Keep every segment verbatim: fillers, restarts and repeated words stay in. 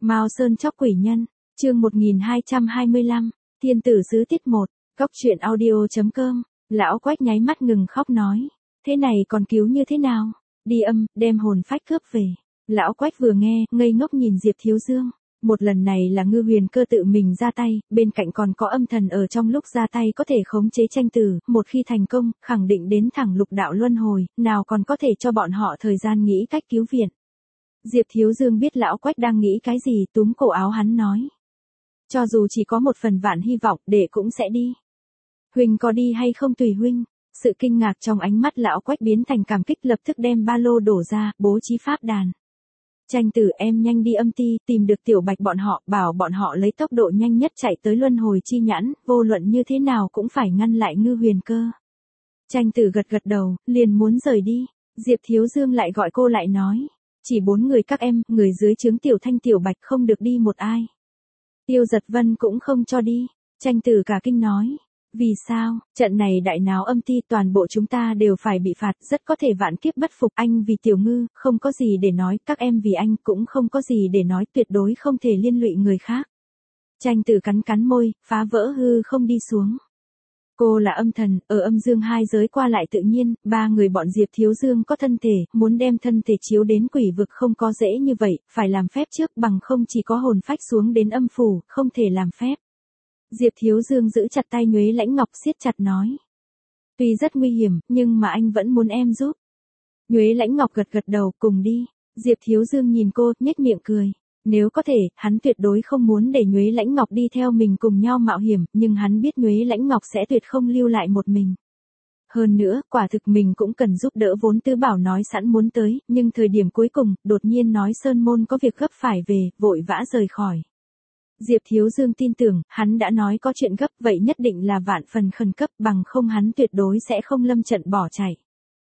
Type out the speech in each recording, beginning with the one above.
Mao Sơn chóc quỷ nhân, chương một nghìn hai trăm hai mươi lăm, Thiên tử sứ tiết một, Cóc truyện audio.com, lão Quách nháy mắt ngừng khóc nói, thế này còn cứu như thế nào, đi âm, đem hồn phách cướp về. Lão Quách vừa nghe, ngây ngốc nhìn Diệp Thiếu Dương, một lần này là Ngư Huyền Cơ tự mình ra tay, bên cạnh còn có âm thần ở trong lúc ra tay có thể khống chế tranh tử, một khi thành công, khẳng định đến thẳng lục đạo luân hồi, nào còn có thể cho bọn họ thời gian nghĩ cách cứu viện. Diệp Thiếu Dương biết lão Quách đang nghĩ cái gì, túm cổ áo hắn nói. Cho dù chỉ có một phần vạn hy vọng, đệ cũng sẽ đi. Huynh có đi hay không tùy huynh. Sự kinh ngạc trong ánh mắt lão Quách biến thành cảm kích, lập tức đem ba lô đổ ra, bố trí pháp đàn. Tranh tử, em nhanh đi âm ti, tìm được Tiểu Bạch bọn họ, bảo bọn họ lấy tốc độ nhanh nhất chạy tới luân hồi chi nhãn, vô luận như thế nào cũng phải ngăn lại Ngư Huyền Cơ. Tranh tử gật gật đầu, liền muốn rời đi. Diệp Thiếu Dương lại gọi cô lại nói. Chỉ bốn người các em, người dưới trướng Tiểu Thanh Tiểu Bạch không được đi một ai. Tiêu Giật Vân cũng không cho đi. Tranh tử cả kinh nói. Vì sao, trận này đại náo âm ti, toàn bộ chúng ta đều phải bị phạt, rất có thể vạn kiếp bất phục. Anh vì Tiểu Ngư, không có gì để nói, các em vì anh cũng không có gì để nói, tuyệt đối không thể liên lụy người khác. Tranh tử cắn cắn môi, phá vỡ hư không đi xuống. Cô là âm thần, ở âm dương hai giới qua lại tự nhiên, ba người bọn Diệp Thiếu Dương có thân thể, muốn đem thân thể chiếu đến quỷ vực không có dễ như vậy, phải làm phép trước, bằng không chỉ có hồn phách xuống đến âm phủ, không thể làm phép. Diệp Thiếu Dương giữ chặt tay Nhuế Lãnh Ngọc, siết chặt nói. Tuy rất nguy hiểm, nhưng mà anh vẫn muốn em giúp. Nhuế Lãnh Ngọc gật gật đầu, cùng đi. Diệp Thiếu Dương nhìn cô, nhếch miệng cười. Nếu có thể, hắn tuyệt đối không muốn để Nhuế Lãnh Ngọc đi theo mình cùng nhau mạo hiểm, nhưng hắn biết Nhuế Lãnh Ngọc sẽ tuyệt không lưu lại một mình. Hơn nữa, quả thực mình cũng cần giúp đỡ, vốn Tứ Bảo nói sẵn muốn tới, nhưng thời điểm cuối cùng, đột nhiên nói Sơn Môn có việc gấp phải về, vội vã rời khỏi. Diệp Thiếu Dương tin tưởng, hắn đã nói có chuyện gấp, vậy nhất định là vạn phần khẩn cấp, bằng không hắn tuyệt đối sẽ không lâm trận bỏ chạy.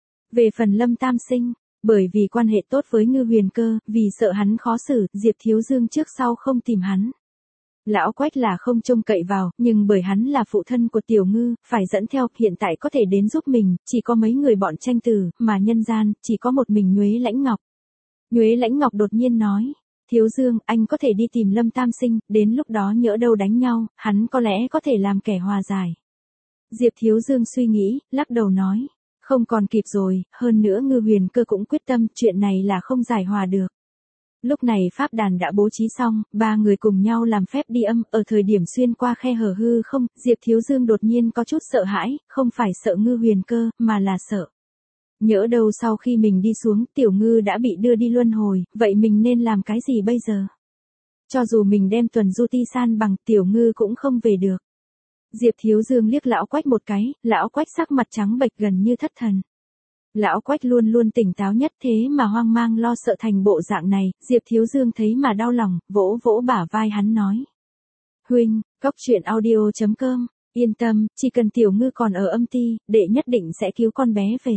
Về phần Lâm Tam Sinh, bởi vì quan hệ tốt với Ngư Huyền Cơ, vì sợ hắn khó xử, Diệp Thiếu Dương trước sau không tìm hắn. Lão Quách là không trông cậy vào, nhưng bởi hắn là phụ thân của Tiểu Ngư, phải dẫn theo, hiện tại có thể đến giúp mình, chỉ có mấy người bọn Tranh Tử, mà nhân gian, chỉ có một mình Nhuế Lãnh Ngọc. Nhuế Lãnh Ngọc đột nhiên nói. Thiếu Dương, anh có thể đi tìm Lâm Tam Sinh, đến lúc đó nhỡ đâu đánh nhau, hắn có lẽ có thể làm kẻ hòa giải. Diệp Thiếu Dương suy nghĩ, lắc đầu nói, không còn kịp rồi, hơn nữa Ngư Huyền Cơ cũng quyết tâm, chuyện này là không giải hòa được. Lúc này pháp đàn đã bố trí xong, ba người cùng nhau làm phép đi âm, ở thời điểm xuyên qua khe hở hư không, Diệp Thiếu Dương đột nhiên có chút sợ hãi, không phải sợ Ngư Huyền Cơ, mà là sợ. Nhỡ đâu sau khi mình đi xuống, Tiểu Ngư đã bị đưa đi luân hồi, vậy mình nên làm cái gì bây giờ? Cho dù mình đem tuần du ti san bằng, Tiểu Ngư cũng không về được. Diệp Thiếu Dương liếc lão Quách một cái, lão Quách sắc mặt trắng bệch gần như thất thần. Lão Quách luôn luôn tỉnh táo nhất, thế mà hoang mang lo sợ thành bộ dạng này, Diệp Thiếu Dương thấy mà đau lòng, vỗ vỗ bả vai hắn nói. Huynh, Cóc truyện audio.com, yên tâm, chỉ cần Tiểu Ngư còn ở âm ti, đệ nhất định sẽ cứu con bé về.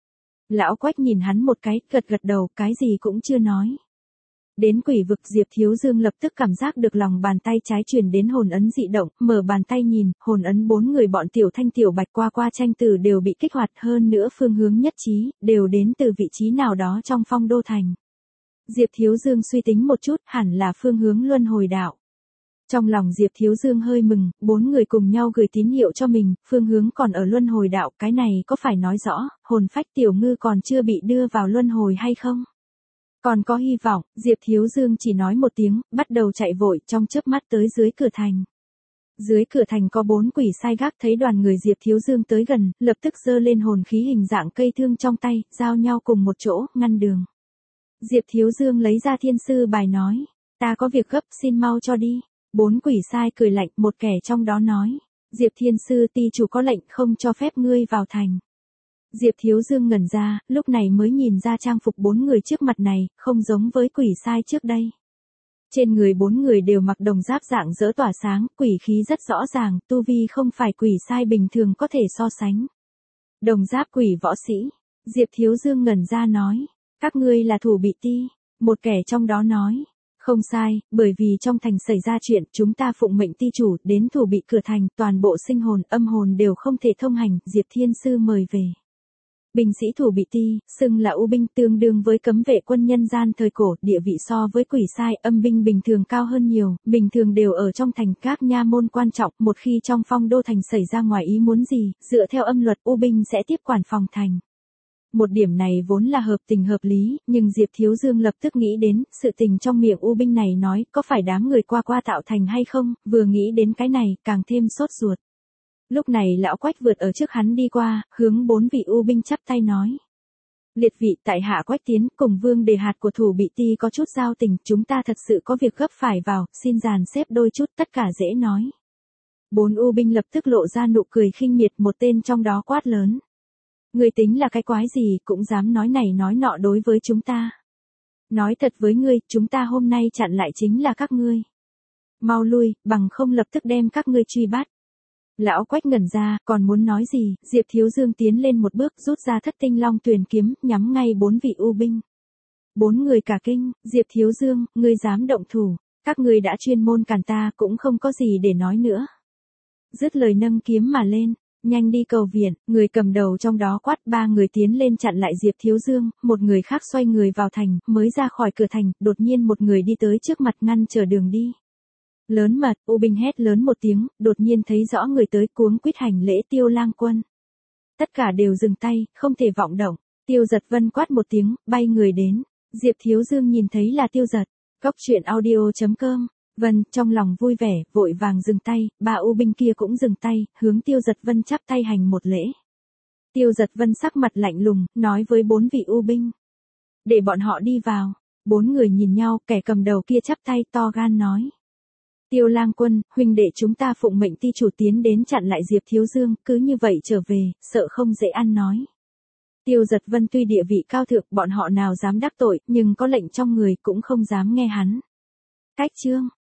Lão Quách nhìn hắn một cái, gật gật đầu, cái gì cũng chưa nói. Đến quỷ vực, Diệp Thiếu Dương lập tức cảm giác được lòng bàn tay trái truyền đến hồn ấn dị động, mở bàn tay nhìn, hồn ấn bốn người bọn Tiểu Thanh Tiểu Bạch qua qua Tranh Tử đều bị kích hoạt, hơn nữa phương hướng nhất trí, đều đến từ vị trí nào đó trong Phong Đô Thành. Diệp Thiếu Dương suy tính một chút, hẳn là phương hướng luân hồi đạo. Trong lòng Diệp Thiếu Dương hơi mừng, bốn người cùng nhau gửi tín hiệu cho mình, phương hướng còn ở luân hồi đạo, cái này có phải nói rõ, hồn phách Tiểu Ngư còn chưa bị đưa vào luân hồi hay không? Còn có hy vọng, Diệp Thiếu Dương chỉ nói một tiếng, bắt đầu chạy vội, trong chớp mắt tới dưới cửa thành. Dưới cửa thành có bốn quỷ sai gác, thấy đoàn người Diệp Thiếu Dương tới gần, lập tức giơ lên hồn khí hình dạng cây thương trong tay, giao nhau cùng một chỗ, ngăn đường. Diệp Thiếu Dương lấy ra thiên sư bài nói, ta có việc gấp, xin mau cho đi. Bốn quỷ sai cười lạnh, một kẻ trong đó nói, Diệp Thiên Sư ti chủ có lệnh không cho phép ngươi vào thành. Diệp Thiếu Dương ngẩn ra, lúc này mới nhìn ra trang phục bốn người trước mặt này, không giống với quỷ sai trước đây. Trên người bốn người đều mặc đồng giáp dạng dỡ tỏa sáng, quỷ khí rất rõ ràng, tu vi không phải quỷ sai bình thường có thể so sánh. Đồng giáp quỷ võ sĩ, Diệp Thiếu Dương ngẩn ra nói, các ngươi là thủ bị ti, một kẻ trong đó nói. Không sai, bởi vì trong thành xảy ra chuyện, chúng ta phụng mệnh ti chủ, đến thủ bị cửa thành, toàn bộ sinh hồn, âm hồn đều không thể thông hành, Diệp Thiên Sư mời về. Binh sĩ thủ bị ti, xưng là U binh tương đương với cấm vệ quân nhân gian thời cổ, địa vị so với quỷ sai âm binh bình thường cao hơn nhiều, bình thường đều ở trong thành các nha môn quan trọng, một khi trong phong đô thành xảy ra ngoài ý muốn gì, dựa theo âm luật U binh sẽ tiếp quản phòng thành. Một điểm này vốn là hợp tình hợp lý, nhưng Diệp Thiếu Dương lập tức nghĩ đến, sự tình trong miệng U binh này nói, có phải đám người qua qua tạo thành hay không, vừa nghĩ đến cái này, càng thêm sốt ruột. Lúc này lão Quách vượt ở trước hắn đi qua, hướng bốn vị U binh chắp tay nói. Liệt vị, tại hạ Quách Tiến, cùng Vương Đề Hạt của thủ bị ti có chút giao tình, chúng ta thật sự có việc gấp phải vào, xin dàn xếp đôi chút, tất cả dễ nói. Bốn U binh lập tức lộ ra nụ cười khinh miệt, một tên trong đó quát lớn. Ngươi tính là cái quái gì, cũng dám nói này nói nọ đối với chúng ta. Nói thật với ngươi, chúng ta hôm nay chặn lại chính là các ngươi. Mau lui, bằng không lập tức đem các ngươi truy bắt. Lão Quách ngẩn ra, còn muốn nói gì, Diệp Thiếu Dương tiến lên một bước, rút ra thất tinh long tuyền kiếm, nhắm ngay bốn vị U binh. Bốn người cả kinh, Diệp Thiếu Dương, ngươi dám động thủ, các ngươi đã chuyên môn cản ta, cũng không có gì để nói nữa. Dứt lời nâng kiếm mà lên, nhanh đi cầu viện, người cầm đầu trong đó quát, ba người tiến lên chặn lại Diệp Thiếu Dương, một người khác xoay người vào thành, mới ra khỏi cửa thành, đột nhiên một người đi tới trước mặt ngăn trở đường đi. Lớn mật, U binh hét lớn một tiếng, đột nhiên thấy rõ người tới, cuống quýt hành lễ Tiêu Lang Quân. Tất cả đều dừng tay, không thể vọng động. Tiêu Giật Vân quát một tiếng, bay người đến. Diệp Thiếu Dương nhìn thấy là Tiêu Giật. Cốc truyện audio chấm com. Vân, trong lòng vui vẻ, vội vàng dừng tay, ba U binh kia cũng dừng tay, hướng Tiêu Giật Vân chắp tay hành một lễ. Tiêu Giật Vân sắc mặt lạnh lùng, nói với bốn vị U binh. Để bọn họ đi vào. Bốn người nhìn nhau, kẻ cầm đầu kia chắp tay to gan nói. Tiêu Lang Quân, huynh đệ chúng ta phụng mệnh ti chủ tiến đến chặn lại Diệp Thiếu Dương, cứ như vậy trở về, sợ không dễ ăn nói. Tiêu Giật Vân tuy địa vị cao thượng, bọn họ nào dám đắc tội, nhưng có lệnh trong người cũng không dám nghe hắn. Cách chương